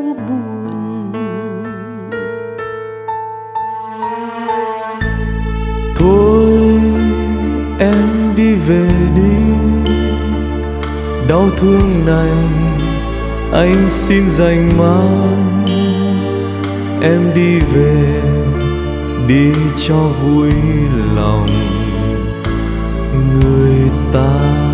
buồn. Thôi em đi về đi, đau thương này anh xin dành mang. Em đi về đi cho vui lòng người ta.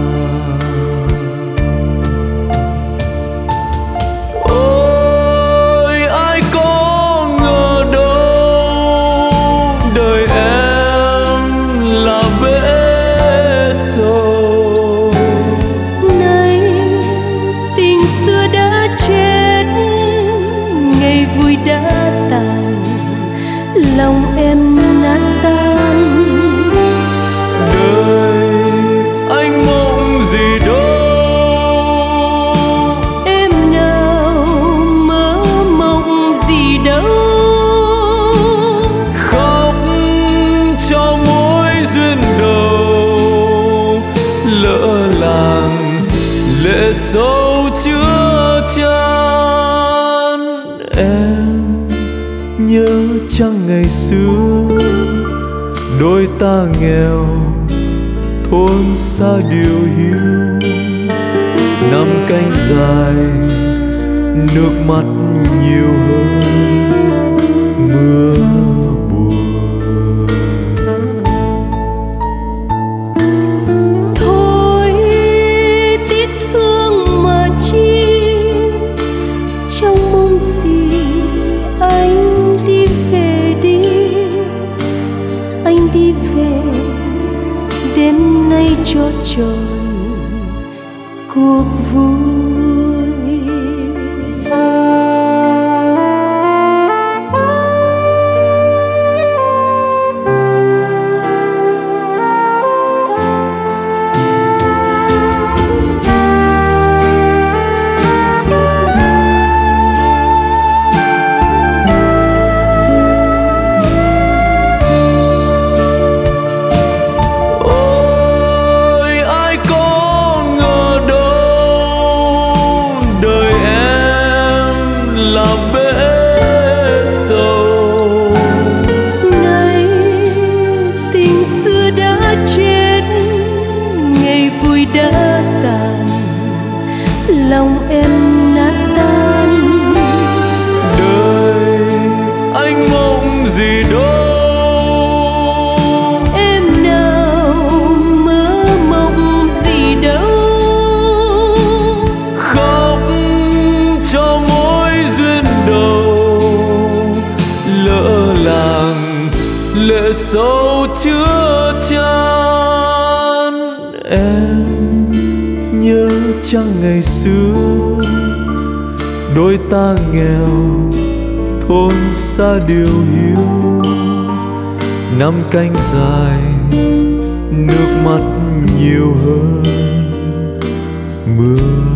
Ôi ai có ngờ đâu đời em là bể sầu. Nay tình xưa đã chết, ngày vui đã tàn, lòng em nát tan. Đời anh mộng gì đâu, Em nào mơ mộng gì đâu. khóc cho mối duyên đầu lỡ làng lệ sâu chứa chan. Em nhớ chăng ngày xưa đôi ta nghèo thôn xa điều hiu, năm canh dài nước mắt nhiều hơn mưa buồn. Thôi tiếc thương mà chi, trong mong gì anh đi về đi. Anh đi về đêm nay cho tròn cuộc vui. Ôi ai có ngờ đâu đời em là bể sầu. Nay tình xưa đã chết, ngày vui đã tàn, lòng em nát tan. Đời anh mộng gì đâu, Em nào mơ mộng gì đâu. khóc cho mối duyên đầu lỡ làng lệ sâu chứa chan. Em nhớ chăng ngày xưa đôi ta nghèo thôn xa điều hiu, năm canh dài nước mắt nhiều hơn mưa